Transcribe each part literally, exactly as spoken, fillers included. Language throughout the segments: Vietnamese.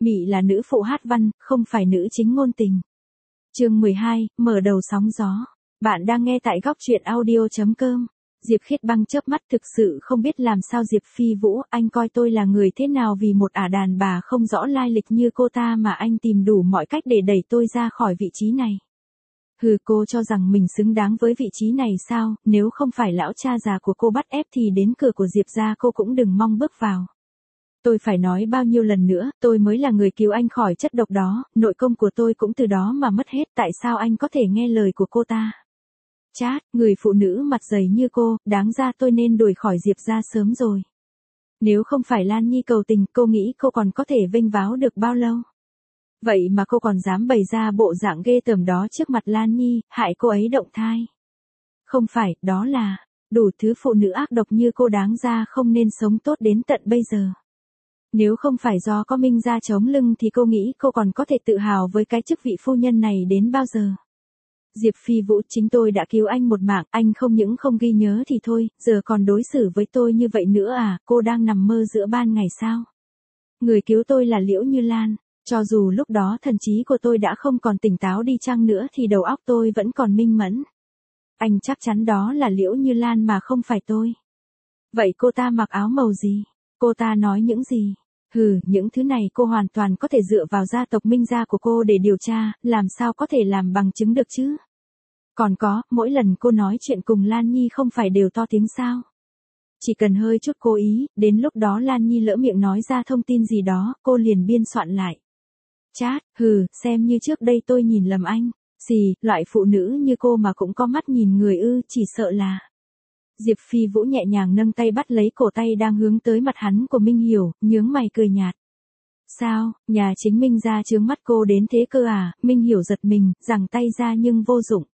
Mị là nữ phụ hát văn, không phải nữ chính ngôn tình. Chương mười hai, mở đầu sóng gió. Bạn đang nghe tại góc truyện audio chấm com. Diệp Khiết Băng chớp mắt, thực sự không biết làm sao. Diệp Phi Vũ, anh coi tôi là người thế nào vì một ả đàn bà không rõ lai lịch như cô ta mà anh tìm đủ mọi cách để đẩy tôi ra khỏi vị trí này. Hừ, cô cho rằng mình xứng đáng với vị trí này sao? Nếu không phải lão cha già của cô bắt ép thì đến cửa của Diệp gia cô cũng đừng mong bước vào. Tôi phải nói bao nhiêu lần nữa, tôi mới là người cứu anh khỏi chất độc đó, nội công của tôi cũng từ đó mà mất hết, tại sao anh có thể nghe lời của cô ta? Chát, người phụ nữ mặt dày như cô, đáng ra tôi nên đuổi khỏi Diệp gia sớm rồi. Nếu không phải Lan Nhi cầu tình, cô nghĩ cô còn có thể vênh váo được bao lâu? Vậy mà cô còn dám bày ra bộ dạng ghê tởm đó trước mặt Lan Nhi, hại cô ấy động thai. Không phải, đó là, đủ thứ phụ nữ ác độc như cô đáng ra không nên sống tốt đến tận bây giờ. Nếu không phải do có Minh gia chống lưng thì cô nghĩ cô còn có thể tự hào với cái chức vị phu nhân này đến bao giờ. Diệp Phi Vũ, chính tôi đã cứu anh một mạng, anh không những không ghi nhớ thì thôi, giờ còn đối xử với tôi như vậy nữa à? Cô đang nằm mơ giữa ban ngày sao? Người cứu tôi là Liễu Như Lan, cho dù lúc đó thần trí của tôi đã không còn tỉnh táo đi chăng nữa thì đầu óc tôi vẫn còn minh mẫn. Anh chắc chắn đó là Liễu Như Lan mà không phải tôi. Vậy cô ta mặc áo màu gì? Cô ta nói những gì? Hừ, những thứ này cô hoàn toàn có thể dựa vào gia tộc Minh gia của cô để điều tra, làm sao có thể làm bằng chứng được chứ? Còn có, mỗi lần cô nói chuyện cùng Lan Nhi không phải đều to tiếng sao? Chỉ cần hơi chút cố ý, đến lúc đó Lan Nhi lỡ miệng nói ra thông tin gì đó, cô liền biên soạn lại. Chát, hừ, xem như trước đây tôi nhìn lầm anh. Xì, loại phụ nữ như cô mà cũng có mắt nhìn người ư, chỉ sợ là... Diệp Phi Vũ nhẹ nhàng nâng tay bắt lấy cổ tay đang hướng tới mặt hắn của Minh Hiểu, nhướng mày cười nhạt. Sao, nhà chính Minh gia chướng mắt cô đến thế cơ à? Minh Hiểu giật mình, giằng tay ra nhưng vô dụng.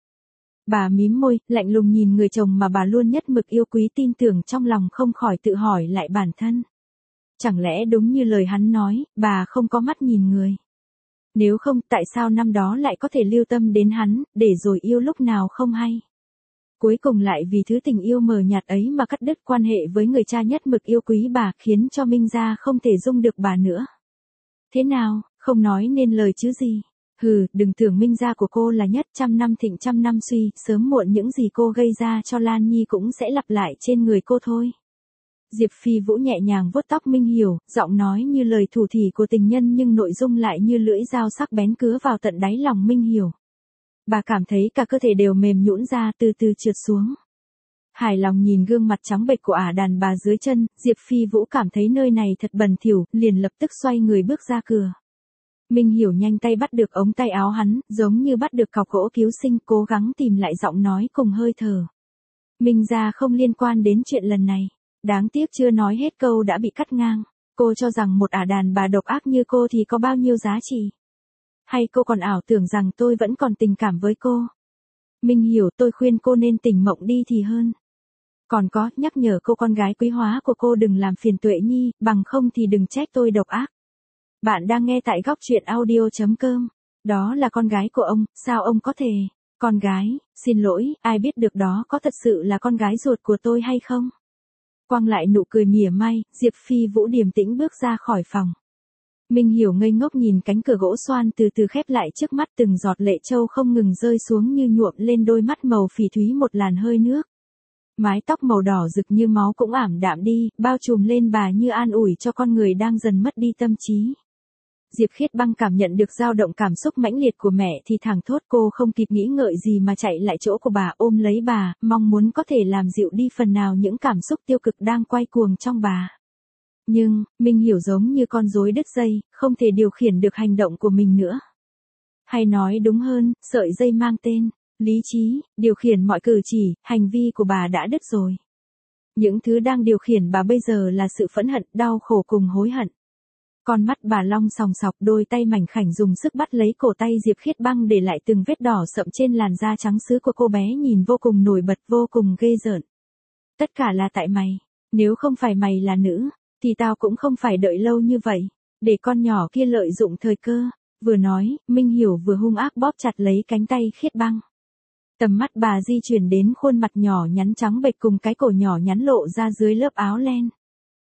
Bà mím môi, lạnh lùng nhìn người chồng mà bà luôn nhất mực yêu quý tin tưởng, trong lòng không khỏi tự hỏi lại bản thân. Chẳng lẽ đúng như lời hắn nói, bà không có mắt nhìn người? Nếu không, tại sao năm đó lại có thể lưu tâm đến hắn, để rồi yêu lúc nào không hay? Cuối cùng lại vì thứ tình yêu mờ nhạt ấy mà cắt đứt quan hệ với người cha nhất mực yêu quý bà, khiến cho Minh gia không thể dung được bà nữa. Thế nào, không nói nên lời chứ gì? Hừ, đừng tưởng Minh gia của cô là nhất, trăm năm thịnh trăm năm suy, sớm muộn những gì cô gây ra cho Lan Nhi cũng sẽ lặp lại trên người cô thôi. Diệp Phi Vũ nhẹ nhàng vuốt tóc Minh Hiểu, giọng nói như lời thủ thỉ của tình nhân nhưng nội dung lại như lưỡi dao sắc bén cứa vào tận đáy lòng Minh Hiểu. Bà cảm thấy cả cơ thể đều mềm nhũn ra, từ từ trượt xuống. Hài lòng nhìn gương mặt trắng bệch của ả đàn bà dưới chân, Diệp Phi Vũ cảm thấy nơi này thật bẩn thỉu, liền lập tức xoay người bước ra cửa. Minh Hiểu nhanh tay bắt được ống tay áo hắn, giống như bắt được cọc gỗ cứu sinh, cố gắng tìm lại giọng nói cùng hơi thở. Minh gia không liên quan đến chuyện lần này. Đáng tiếc chưa nói hết câu đã bị cắt ngang. Cô cho rằng một ả đàn bà độc ác như cô thì có bao nhiêu giá trị? Hay cô còn ảo tưởng rằng tôi vẫn còn tình cảm với cô? Minh Hiểu, tôi khuyên cô nên tỉnh mộng đi thì hơn. Còn có, nhắc nhở cô con gái quý hóa của cô đừng làm phiền Tuệ Nhi, bằng không thì đừng trách tôi độc ác. Bạn đang nghe tại góc truyện audio chấm com. Đó là con gái của ông, sao ông có thể? Con gái, xin lỗi, ai biết được đó có thật sự là con gái ruột của tôi hay không? Quăng lại nụ cười mỉa mai, Diệp Phi Vũ điềm tĩnh bước ra khỏi phòng. Minh Hiểu ngây ngốc nhìn cánh cửa gỗ xoan từ từ khép lại trước mắt, từng giọt lệ trâu không ngừng rơi xuống như nhuộm lên đôi mắt màu phỉ thúy một làn hơi nước. Mái tóc màu đỏ rực như máu cũng ảm đạm đi, bao trùm lên bà như an ủi cho con người đang dần mất đi tâm trí. Diệp Khiết Băng cảm nhận được dao động cảm xúc mãnh liệt của mẹ thì thẳng thốt, cô không kịp nghĩ ngợi gì mà chạy lại chỗ của bà, ôm lấy bà, mong muốn có thể làm dịu đi phần nào những cảm xúc tiêu cực đang quay cuồng trong bà. Nhưng, Minh Hiểu giống như con rối đứt dây, không thể điều khiển được hành động của mình nữa. Hay nói đúng hơn, sợi dây mang tên lý trí, điều khiển mọi cử chỉ, hành vi của bà đã đứt rồi. Những thứ đang điều khiển bà bây giờ là sự phẫn hận, đau khổ cùng hối hận. Con mắt bà long sòng sọc, đôi tay mảnh khảnh dùng sức bắt lấy cổ tay Diệp Khiết Băng để lại từng vết đỏ sậm trên làn da trắng sứ của cô bé, nhìn vô cùng nổi bật, vô cùng ghê rợn. Tất cả là tại mày, nếu không phải mày là nữ, thì tao cũng không phải đợi lâu như vậy, để con nhỏ kia lợi dụng thời cơ. Vừa nói, Minh Hiểu vừa hung ác bóp chặt lấy cánh tay Khiết Băng. Tầm mắt bà di chuyển đến khuôn mặt nhỏ nhắn trắng bệch cùng cái cổ nhỏ nhắn lộ ra dưới lớp áo len.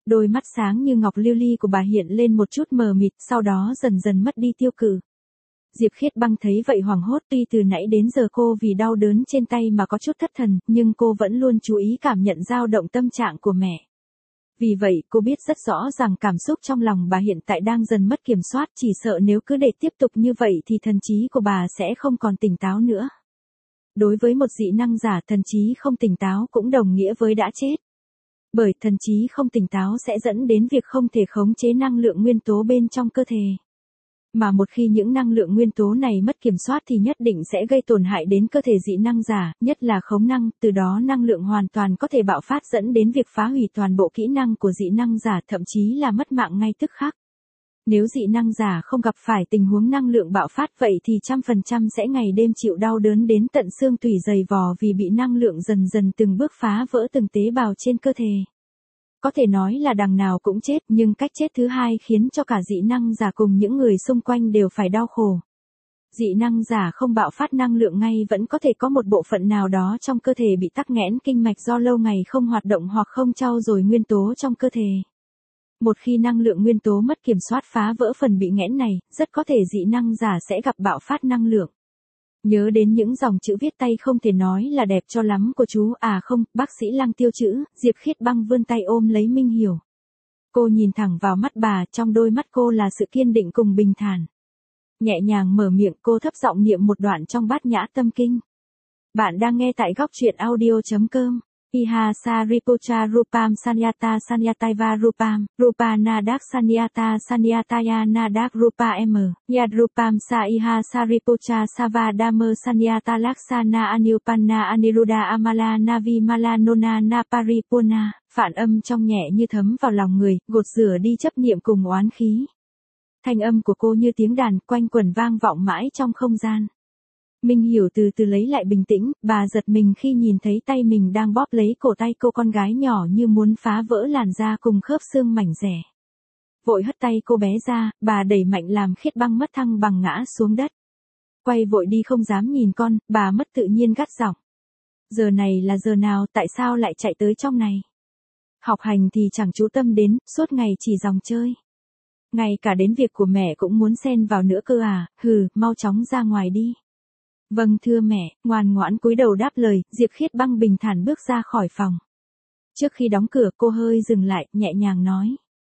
Đôi mắt sáng như ngọc lưu ly của bà hiện lên một chút mờ mịt, sau đó dần dần mất đi tiêu cự. Diệp Khiết Băng thấy vậy hoảng hốt, tuy từ nãy đến giờ cô vì đau đớn trên tay mà có chút thất thần, nhưng cô vẫn luôn chú ý cảm nhận dao động tâm trạng của mẹ. Vì vậy, cô biết rất rõ rằng cảm xúc trong lòng bà hiện tại đang dần mất kiểm soát, chỉ sợ nếu cứ để tiếp tục như vậy thì thần trí của bà sẽ không còn tỉnh táo nữa. Đối với một dị năng giả, thần trí không tỉnh táo cũng đồng nghĩa với đã chết. Bởi thần trí không tỉnh táo sẽ dẫn đến việc không thể khống chế năng lượng nguyên tố bên trong cơ thể. Mà một khi những năng lượng nguyên tố này mất kiểm soát thì nhất định sẽ gây tổn hại đến cơ thể dị năng giả, nhất là khống năng, từ đó năng lượng hoàn toàn có thể bạo phát dẫn đến việc phá hủy toàn bộ kỹ năng của dị năng giả, thậm chí là mất mạng ngay tức khắc. Nếu dị năng giả không gặp phải tình huống năng lượng bạo phát vậy thì trăm phần trăm sẽ ngày đêm chịu đau đớn đến tận xương tủy dày vò vì bị năng lượng dần dần từng bước phá vỡ từng tế bào trên cơ thể. Có thể nói là đằng nào cũng chết, nhưng cách chết thứ hai khiến cho cả dị năng giả cùng những người xung quanh đều phải đau khổ. Dị năng giả không bạo phát năng lượng ngay vẫn có thể có một bộ phận nào đó trong cơ thể bị tắc nghẽn kinh mạch do lâu ngày không hoạt động hoặc không trau dồi nguyên tố trong cơ thể. Một khi năng lượng nguyên tố mất kiểm soát phá vỡ phần bị nghẽn này, rất có thể dị năng giả sẽ gặp bạo phát năng lượng. Nhớ đến những dòng chữ viết tay không thể nói là đẹp cho lắm của chú à không, bác sĩ Lăng tiêu chữ, Diệp Khiết Băng vươn tay ôm lấy Minh Hiểu. Cô nhìn thẳng vào mắt bà, trong đôi mắt cô là sự kiên định cùng bình thản. Nhẹ nhàng mở miệng, cô thấp giọng niệm một đoạn trong Bát Nhã Tâm Kinh. Bạn đang nghe tại góc truyện audio.com. Iha Saripucha Rupam Sanyata Sanyataiva Rupam, Rupa Nadak Sanyata Sanyataya Nadak Rupa M, Yad Rupam Sa Iha Saripucha Savadama Sanyata Laksana Anilpanna Aniruddha Amala Navi Malanona Naparipurna, phản âm trong nhẹ như thấm vào lòng người, gột rửa đi chấp niệm cùng oán khí. Thanh âm của cô như tiếng đàn quanh quẩn vang vọng mãi trong không gian. Minh Hiểu từ từ lấy lại bình tĩnh, bà giật mình khi nhìn thấy tay mình đang bóp lấy cổ tay cô con gái nhỏ như muốn phá vỡ làn da cùng khớp xương mảnh rẻ. Vội hất tay cô bé ra, bà đẩy mạnh làm Khiết Băng mất thăng bằng ngã xuống đất. Quay vội đi không dám nhìn con, bà mất tự nhiên gắt giọng. Giờ này là giờ nào, tại sao lại chạy tới trong này? Học hành thì chẳng chú tâm đến, suốt ngày chỉ dòng chơi. Ngay cả đến việc của mẹ cũng muốn xen vào nữa cơ à, hừ, mau chóng ra ngoài đi. Vâng thưa mẹ, ngoan ngoãn cúi đầu đáp lời, Diệp Khiết Băng bình thản bước ra khỏi phòng. Trước khi đóng cửa cô hơi dừng lại, nhẹ nhàng nói.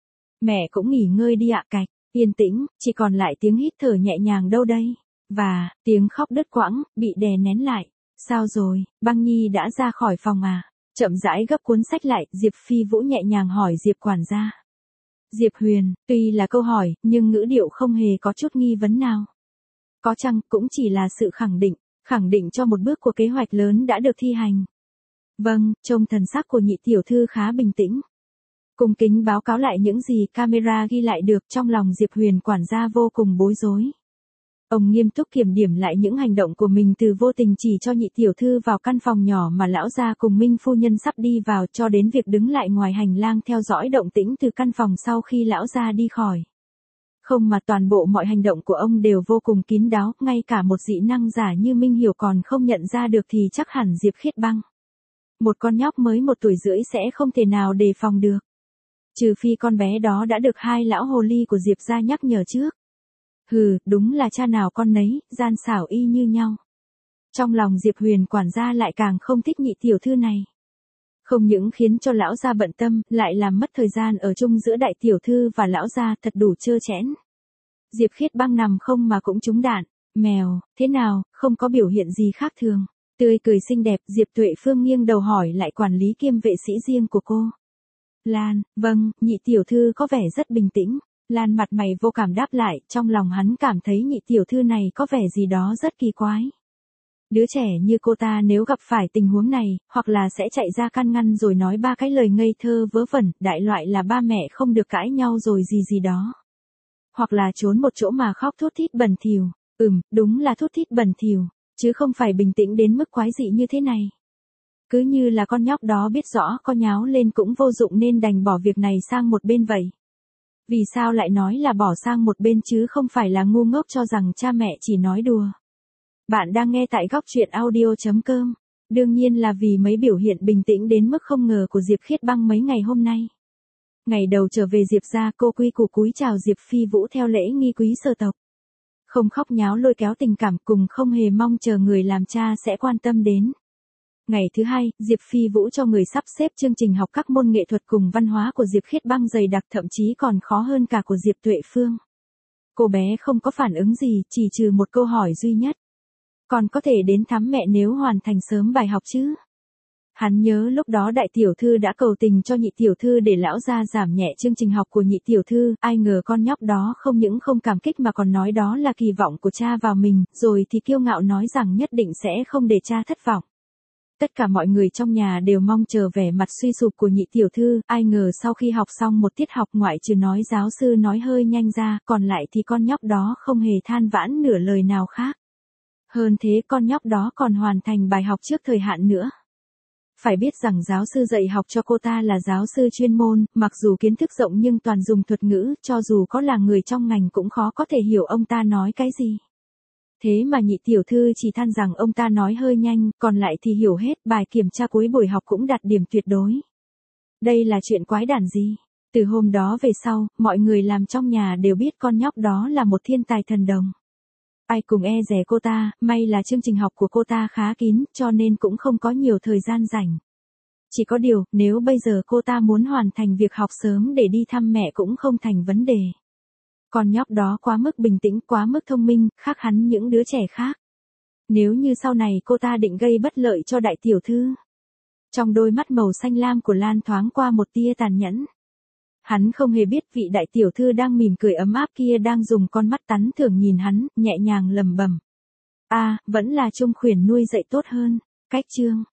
Mẹ cũng nghỉ ngơi đi ạ cạch, yên tĩnh, chỉ còn lại tiếng hít thở nhẹ nhàng đâu đây. Và, tiếng khóc đứt quãng, bị đè nén lại. Sao rồi, Băng Nhi đã ra khỏi phòng à? Chậm rãi gấp cuốn sách lại, Diệp Phi Vũ nhẹ nhàng hỏi Diệp quản gia. Diệp Huyền, tuy là câu hỏi, nhưng ngữ điệu không hề có chút nghi vấn nào. Có chăng cũng chỉ là sự khẳng định, khẳng định cho một bước của kế hoạch lớn đã được thi hành. Vâng, trông thần sắc của nhị tiểu thư khá bình tĩnh. Cung kính báo cáo lại những gì camera ghi lại được, trong lòng Diệp Huyền quản gia vô cùng bối rối. Ông nghiêm túc kiểm điểm lại những hành động của mình từ vô tình chỉ cho nhị tiểu thư vào căn phòng nhỏ mà lão gia cùng Minh phu nhân sắp đi vào cho đến việc đứng lại ngoài hành lang theo dõi động tĩnh từ căn phòng sau khi lão gia đi khỏi. Không mà toàn bộ mọi hành động của ông đều vô cùng kín đáo, ngay cả một dị năng giả như Minh Hiểu còn không nhận ra được thì chắc hẳn Diệp Khiết Băng. Một con nhóc mới một tuổi rưỡi sẽ không thể nào đề phòng được. Trừ phi con bé đó đã được hai lão hồ ly của Diệp gia nhắc nhở trước. Hừ, đúng là cha nào con nấy, gian xảo y như nhau. Trong lòng Diệp Huyền quản gia lại càng không thích nhị tiểu thư này. Không những khiến cho lão gia bận tâm, lại làm mất thời gian ở chung giữa đại tiểu thư và lão gia, thật đủ trơ trẽn. Diệp Khiết Băng nằm không mà cũng trúng đạn. Mèo, thế nào, không có biểu hiện gì khác thường. Tươi cười xinh đẹp, Diệp Tuệ Phương nghiêng đầu hỏi lại quản lý kiêm vệ sĩ riêng của cô. Lan, vâng, nhị tiểu thư có vẻ rất bình tĩnh. Lan mặt mày vô cảm đáp lại, trong lòng hắn cảm thấy nhị tiểu thư này có vẻ gì đó rất kỳ quái. Đứa trẻ như cô ta nếu gặp phải tình huống này, hoặc là sẽ chạy ra can ngăn rồi nói ba cái lời ngây thơ vớ vẩn, đại loại là ba mẹ không được cãi nhau rồi gì gì đó. Hoặc là trốn một chỗ mà khóc thút thít bẩn thỉu, ừm, đúng là thút thít bẩn thỉu, chứ không phải bình tĩnh đến mức quái dị như thế này. Cứ như là con nhóc đó biết rõ có nháo lên cũng vô dụng nên đành bỏ việc này sang một bên vậy. Vì sao lại nói là bỏ sang một bên chứ không phải là ngu ngốc cho rằng cha mẹ chỉ nói đùa. Bạn đang nghe tại góc truyện audio.com. Đương nhiên là vì mấy biểu hiện bình tĩnh đến mức không ngờ của Diệp Khiết Băng mấy ngày hôm nay. Ngày đầu trở về Diệp ra, cô quy củ cúi chào Diệp Phi Vũ theo lễ nghi quý sở tộc. Không khóc nháo lôi kéo tình cảm, cùng không hề mong chờ người làm cha sẽ quan tâm đến. Ngày thứ hai, Diệp Phi Vũ cho người sắp xếp chương trình học các môn nghệ thuật cùng văn hóa của Diệp Khiết Băng dày đặc, thậm chí còn khó hơn cả của Diệp Tuệ Phương. Cô bé không có phản ứng gì, chỉ trừ một câu hỏi duy nhất. Còn có thể đến thăm mẹ nếu hoàn thành sớm bài học chứ? Hắn nhớ lúc đó đại tiểu thư đã cầu tình cho nhị tiểu thư để lão gia giảm nhẹ chương trình học của nhị tiểu thư, ai ngờ con nhóc đó không những không cảm kích mà còn nói đó là kỳ vọng của cha vào mình, rồi thì kiêu ngạo nói rằng nhất định sẽ không để cha thất vọng. Tất cả mọi người trong nhà đều mong chờ vẻ mặt suy sụp của nhị tiểu thư, ai ngờ sau khi học xong một tiết học ngoại trừ nói giáo sư nói hơi nhanh ra, còn lại thì con nhóc đó không hề than vãn nửa lời nào khác. Hơn thế con nhóc đó còn hoàn thành bài học trước thời hạn nữa. Phải biết rằng giáo sư dạy học cho cô ta là giáo sư chuyên môn, mặc dù kiến thức rộng nhưng toàn dùng thuật ngữ, cho dù có là người trong ngành cũng khó có thể hiểu ông ta nói cái gì. Thế mà nhị tiểu thư chỉ than rằng ông ta nói hơi nhanh, còn lại thì hiểu hết, bài kiểm tra cuối buổi học cũng đạt điểm tuyệt đối. Đây là chuyện quái đản gì? Từ hôm đó về sau, mọi người làm trong nhà đều biết con nhóc đó là một thiên tài thần đồng. Ai cùng e dè cô ta, may là chương trình học của cô ta khá kín, cho nên cũng không có nhiều thời gian rảnh. Chỉ có điều, nếu bây giờ cô ta muốn hoàn thành việc học sớm để đi thăm mẹ cũng không thành vấn đề. Con nhóc đó quá mức bình tĩnh, quá mức thông minh, khác hắn những đứa trẻ khác. Nếu như sau này cô ta định gây bất lợi cho đại tiểu thư. Trong đôi mắt màu xanh lam của Lan thoáng qua một tia tàn nhẫn. Hắn không hề biết vị đại tiểu thư đang mỉm cười ấm áp kia đang dùng con mắt tán thưởng nhìn hắn, nhẹ nhàng lẩm bẩm. À, vẫn là Trung Khuyển nuôi dạy tốt hơn. Cách chương